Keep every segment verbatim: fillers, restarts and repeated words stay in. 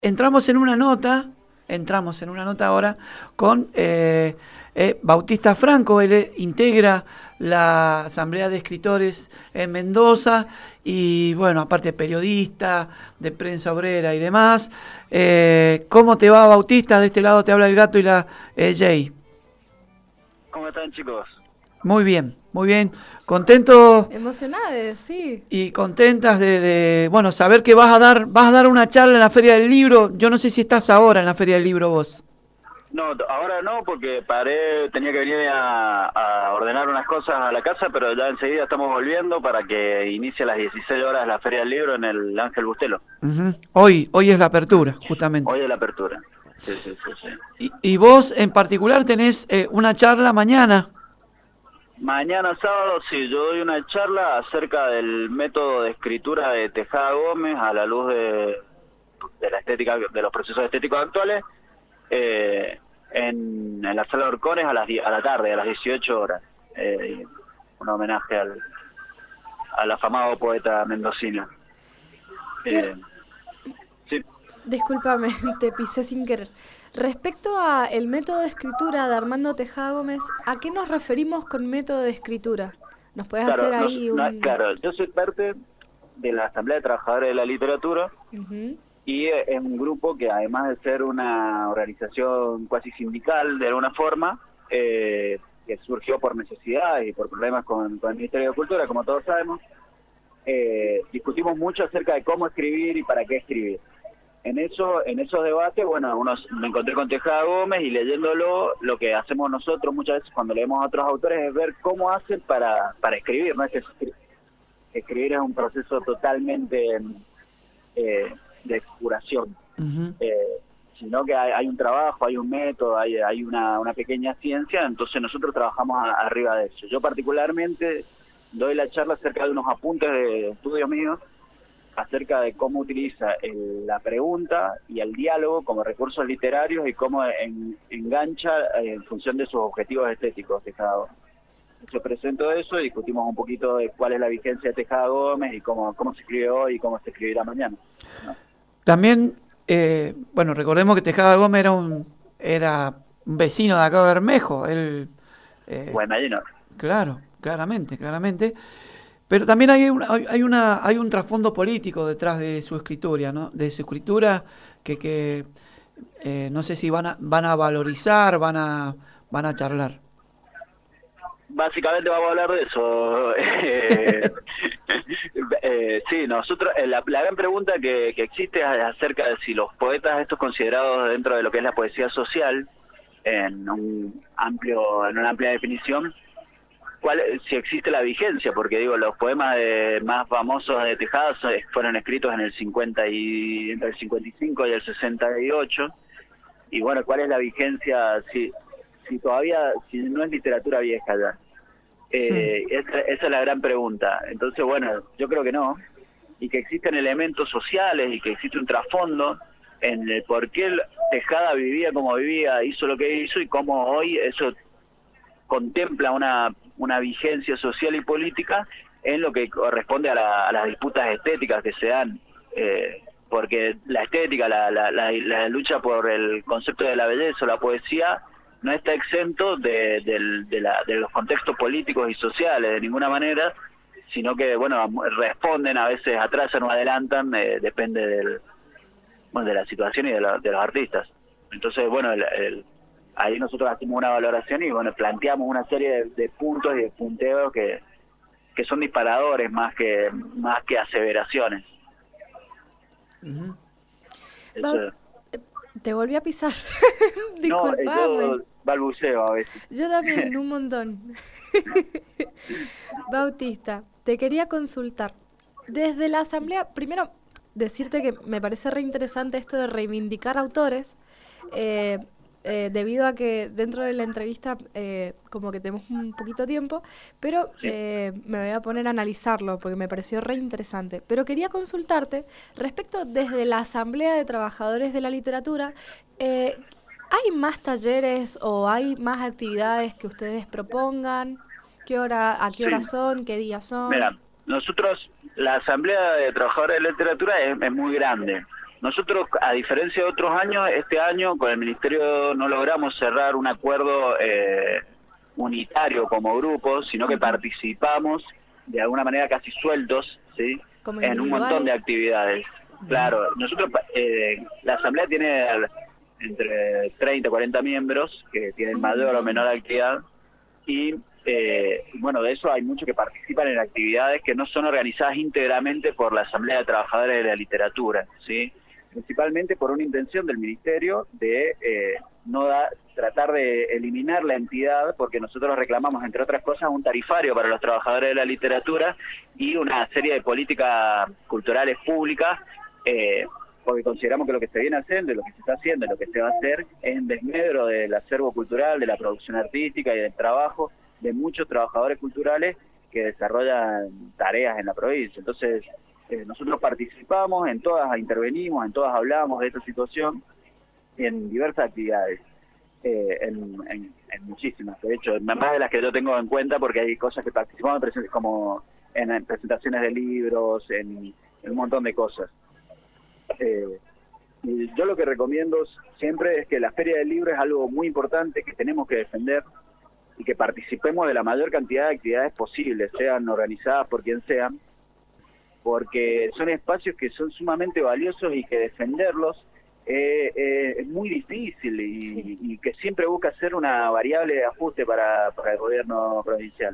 entramos en una nota, entramos en una nota ahora con eh, eh, Bautista Franco. Él eh, integra la Asamblea de Escritores en Mendoza y, bueno, aparte periodista, de prensa obrera y demás. Eh, ¿Cómo te va, Bautista? De este lado te habla el Gato y la eh, Jay. ¿Cómo están, chicos? Muy bien, muy bien. Contento. Emocionadas, sí. Y contentas de, de, bueno, saber que vas a dar, vas a dar una charla en la Feria del Libro. Yo no sé si estás ahora en la Feria del Libro vos. No, ahora no, porque paré, tenía que venir a, a ordenar unas cosas a la casa, pero ya enseguida estamos volviendo para que inicie a las dieciséis horas la Feria del Libro en el Ángel Bustelo. Uh-huh. Hoy, hoy es la apertura, justamente. Hoy es la apertura. Sí, sí, sí, sí. Y, y vos en particular tenés eh, una charla mañana. Mañana sábado, sí, yo doy una charla acerca del método de escritura de Tejada Gómez a la luz de, de la estética, de los procesos estéticos actuales, eh, en, en la sala de Orcones a las a la tarde, a las dieciocho horas. Eh, un homenaje al, al afamado poeta mendocino. Eh, sí. Discúlpame, te pisé sin querer. Respecto a el método de escritura de Armando Tejada Gómez, ¿a qué nos referimos con método de escritura? ¿Nos puedes claro, hacer no, ahí no, un...? Claro, yo soy parte de la Asamblea de Trabajadores de la Literatura. Uh-huh. Y es un grupo que, además de ser una organización cuasi sindical de alguna forma, eh, que surgió por necesidades y por problemas con, con el Ministerio de Cultura, como todos sabemos, eh, discutimos mucho acerca de cómo escribir y para qué escribir. En eso, en esos debates, bueno, unos, me encontré con Tejada Gómez y leyéndolo, lo que hacemos nosotros muchas veces cuando leemos a otros autores es ver cómo hacen para, para escribir. No es que escribir es un proceso totalmente... Eh, de curación, uh-huh. eh, sino que hay, hay un trabajo, hay un método, hay, hay una, una pequeña ciencia, entonces nosotros trabajamos a, arriba de eso. Yo particularmente doy la charla acerca de unos apuntes de estudios míos, acerca de cómo utiliza el, la pregunta y el diálogo como recursos literarios y cómo en, engancha eh, en función de sus objetivos estéticos de cada uno. Yo presento eso y discutimos un poquito de cuál es la vigencia de Tejada Gómez y cómo, cómo se escribe hoy y cómo se escribirá mañana, ¿no? También, eh, bueno, recordemos que Tejada Gómez era un era un vecino de acá de Bermejo. Él, eh, bueno, ahí no. Claro, claramente, claramente. Pero también hay una, hay una hay un trasfondo político detrás de su escritura, ¿no? De su escritura que, que eh, no sé si van a van a valorizar, van a van a charlar. Básicamente vamos a hablar de eso. eh, eh, sí, nosotros, eh, la, la gran pregunta que, que existe es acerca de si los poetas estos considerados dentro de lo que es la poesía social, en un amplio, en una amplia definición, cuál, si existe la vigencia, porque digo, los poemas de, más famosos de Tejada fueron escritos en el cincuenta y entre el cincuenta y cinco y el sesenta y ocho, y bueno, ¿cuál es la vigencia si si todavía, si no es literatura vieja ya? Eh, sí. esa, esa es la gran pregunta. Entonces, bueno, yo creo que no, y que existen elementos sociales y que existe un trasfondo en el por qué Tejada vivía como vivía, hizo lo que hizo y cómo hoy eso contempla una, una vigencia social y política en lo que corresponde a, la, a las disputas estéticas que se dan, eh, porque la estética, la, la, la, la lucha por el concepto de la belleza o la poesía no está exento de, de, de, la, de los contextos políticos y sociales de ninguna manera, sino que, bueno, responden, a veces atrasan o adelantan, eh, depende del, bueno, de la situación y de, la, de los artistas. Entonces, bueno, el, el, ahí nosotros hacemos una valoración y, bueno, planteamos una serie de, de puntos y de punteos que, que son disparadores más que, más que aseveraciones. Uh-huh. Eso. Te volví a pisar. Disculpame. No, yo balbuceo a veces. Yo también, un montón. Bautista, te quería consultar. Desde la asamblea, primero decirte que me parece re interesante esto de reivindicar autores, eh, eh, debido a que dentro de la entrevista eh, como que tenemos un poquito de tiempo, pero sí. eh, me voy a poner a analizarlo porque me pareció re interesante. Pero quería consultarte respecto desde la Asamblea de Trabajadores de la Literatura, eh, ¿hay más talleres o hay más actividades que ustedes propongan? ¿Qué hora, a qué hora sí. son? ¿Qué días son? Mira, nosotros, la Asamblea de Trabajadores de la Literatura es, es muy grande. nosotros, a diferencia de otros años, este año con el Ministerio no logramos cerrar un acuerdo eh, unitario como grupo, sino que participamos de alguna manera casi sueltos, ¿sí? En un montón de actividades. Claro, nosotros, eh, la Asamblea tiene entre treinta y cuarenta miembros que tienen mayor o menor actividad y, eh, bueno, de eso hay muchos que participan en actividades que no son organizadas íntegramente por la Asamblea de Trabajadores de la Literatura, ¿sí? Principalmente por una intención del Ministerio de eh, no da, tratar de eliminar la entidad, porque nosotros reclamamos, entre otras cosas, un tarifario para los trabajadores de la literatura y una serie de políticas culturales públicas, eh, porque consideramos que lo que se viene haciendo, lo que se está haciendo y lo que se va a hacer es en desmedro del acervo cultural, de la producción artística y del trabajo de muchos trabajadores culturales que desarrollan tareas en la provincia. Entonces, eh, nosotros participamos, en todas intervenimos, en todas hablamos de esta situación, en diversas actividades, eh, en, en, en muchísimas, de hecho, más de las que yo tengo en cuenta, porque hay cosas que participamos en, como en presentaciones de libros, en, en un montón de cosas. Eh, y yo lo que recomiendo siempre es que la Feria del Libro es algo muy importante que tenemos que defender y que participemos de la mayor cantidad de actividades posibles, sean organizadas por quien sean, porque son espacios que son sumamente valiosos y que defenderlos eh, eh, es muy difícil y, sí. y que siempre busca ser una variable de ajuste para, para el gobierno provincial.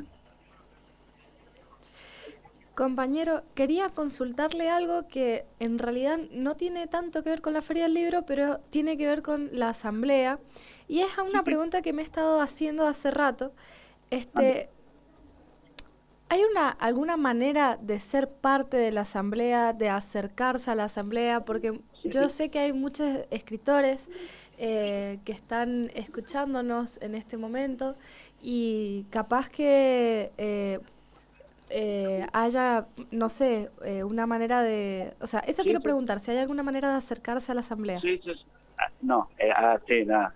Compañero, quería consultarle algo que en realidad no tiene tanto que ver con la Feria del Libro, pero tiene que ver con la Asamblea. Y es una pregunta que me he estado haciendo hace rato. Este, ¿Hay una alguna manera de ser parte de la Asamblea, de acercarse a la Asamblea? Porque yo sé que hay muchos escritores eh, que están escuchándonos en este momento y capaz que... Eh, Eh, haya, no sé, eh, una manera de... O sea, eso sí, quiero sí. preguntar, si hay alguna manera de acercarse a la Asamblea. Sí, sí, sí. Ah, no, eh, ah, sí, nada.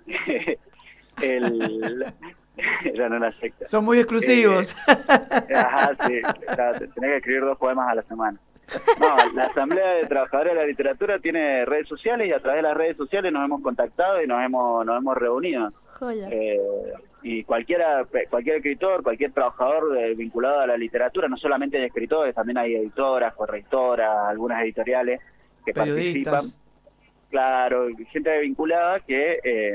El... Ya no la secta. Son muy exclusivos. Eh, ajá, sí. Tenés que escribir dos poemas a la semana. No, la Asamblea de Trabajadores de la Literatura tiene redes sociales y a través de las redes sociales nos hemos contactado y nos hemos nos hemos reunido. Joya. Eh, y cualquiera cualquier escritor, cualquier trabajador eh, vinculado a la literatura, no solamente hay escritores, también hay editoras, correctoras, algunas editoriales que participan. Claro, gente vinculada que... Eh,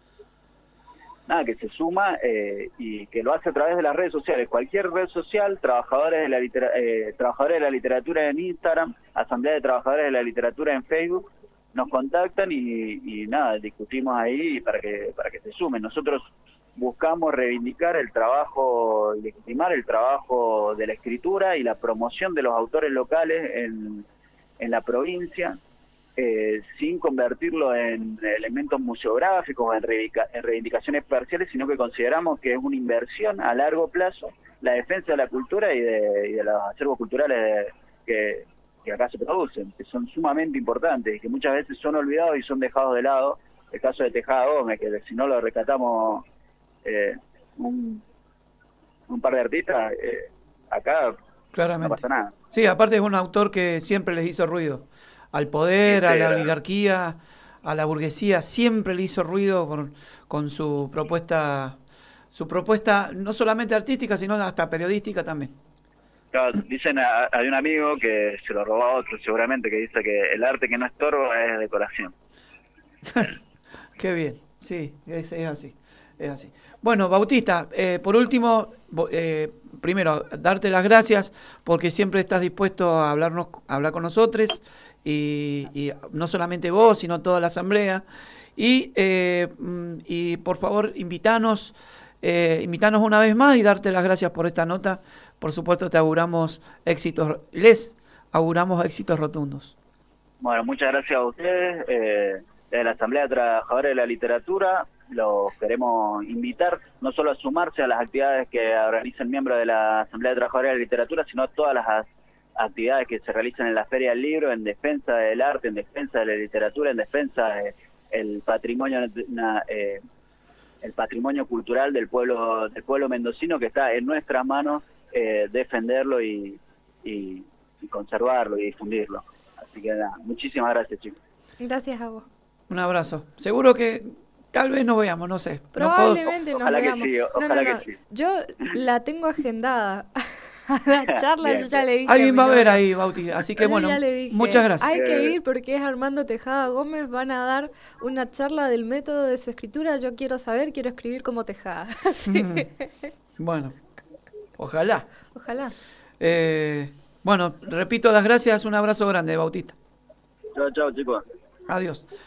nada, que se suma eh, y que lo hace a través de las redes sociales. Cualquier red social, trabajadores de la litera, eh, trabajadores de la literatura en Instagram, Asamblea de Trabajadores de la Literatura en Facebook, nos contactan y, y nada, discutimos ahí para que para que se sumen. Nosotros buscamos reivindicar el trabajo, legitimar el trabajo de la escritura y la promoción de los autores locales en, en la provincia, Eh, sin convertirlo en elementos museográficos, en, reivindica, en reivindicaciones parciales, sino que consideramos que es una inversión a largo plazo la defensa de la cultura y de, y de los acervos culturales de, que, que acá se producen, que son sumamente importantes y que muchas veces son olvidados y son dejados de lado. El caso de Tejada Gómez, que si no lo rescatamos eh, un, un par de artistas, eh, acá Claramente. No pasa nada. Sí, aparte es un autor que siempre les hizo ruido. Al poder, a la oligarquía, a la burguesía, siempre le hizo ruido con, con su propuesta, su propuesta no solamente artística, sino hasta periodística también. Claro, dicen, a, hay un amigo que se lo robó a otro seguramente, que dice que el arte que no estorba es decoración. Qué bien, sí, es, es así, es así. Bueno, Bautista, eh, por último, eh, primero, darte las gracias porque siempre estás dispuesto a hablarnos, a hablar con nosotros. Y, y no solamente vos, sino toda la asamblea. Y, eh, y por favor, invítanos, eh, invítanos una vez más y darte las gracias por esta nota. Por supuesto, te auguramos éxitos, les auguramos éxitos rotundos. Bueno, muchas gracias a ustedes. Eh, desde la Asamblea de Trabajadores de la Literatura los queremos invitar no solo a sumarse a las actividades que organizan miembros de la Asamblea de Trabajadores de la Literatura, sino a todas las actividades que se realizan en la Feria del Libro, en defensa del arte, en defensa de la literatura, en defensa del patrimonio eh, el patrimonio cultural del pueblo del pueblo mendocino, que está en nuestras manos eh, defenderlo y, y, y conservarlo y difundirlo. Así que nada, muchísimas gracias, chicos. Gracias a vos. Un abrazo. Seguro que tal vez nos veamos, no sé. Probablemente no nos ojalá veamos. Que sí, ojalá no, no, no. que sí. Yo la tengo agendada. A la charla Bien, yo ya le dije. Alguien a va a mi ver novio. ahí, Bauti. Así que Yo bueno, ya le dije, muchas gracias. Hay que Eh. ir porque es Armando Tejada Gómez. Van a dar una charla del método de su escritura. Yo quiero saber, quiero escribir como Tejada. Así Mm. que, Bueno, ojalá. ojalá. Eh, bueno, repito las gracias. Un abrazo grande, Bautista. Chao, chao, chicos. Adiós.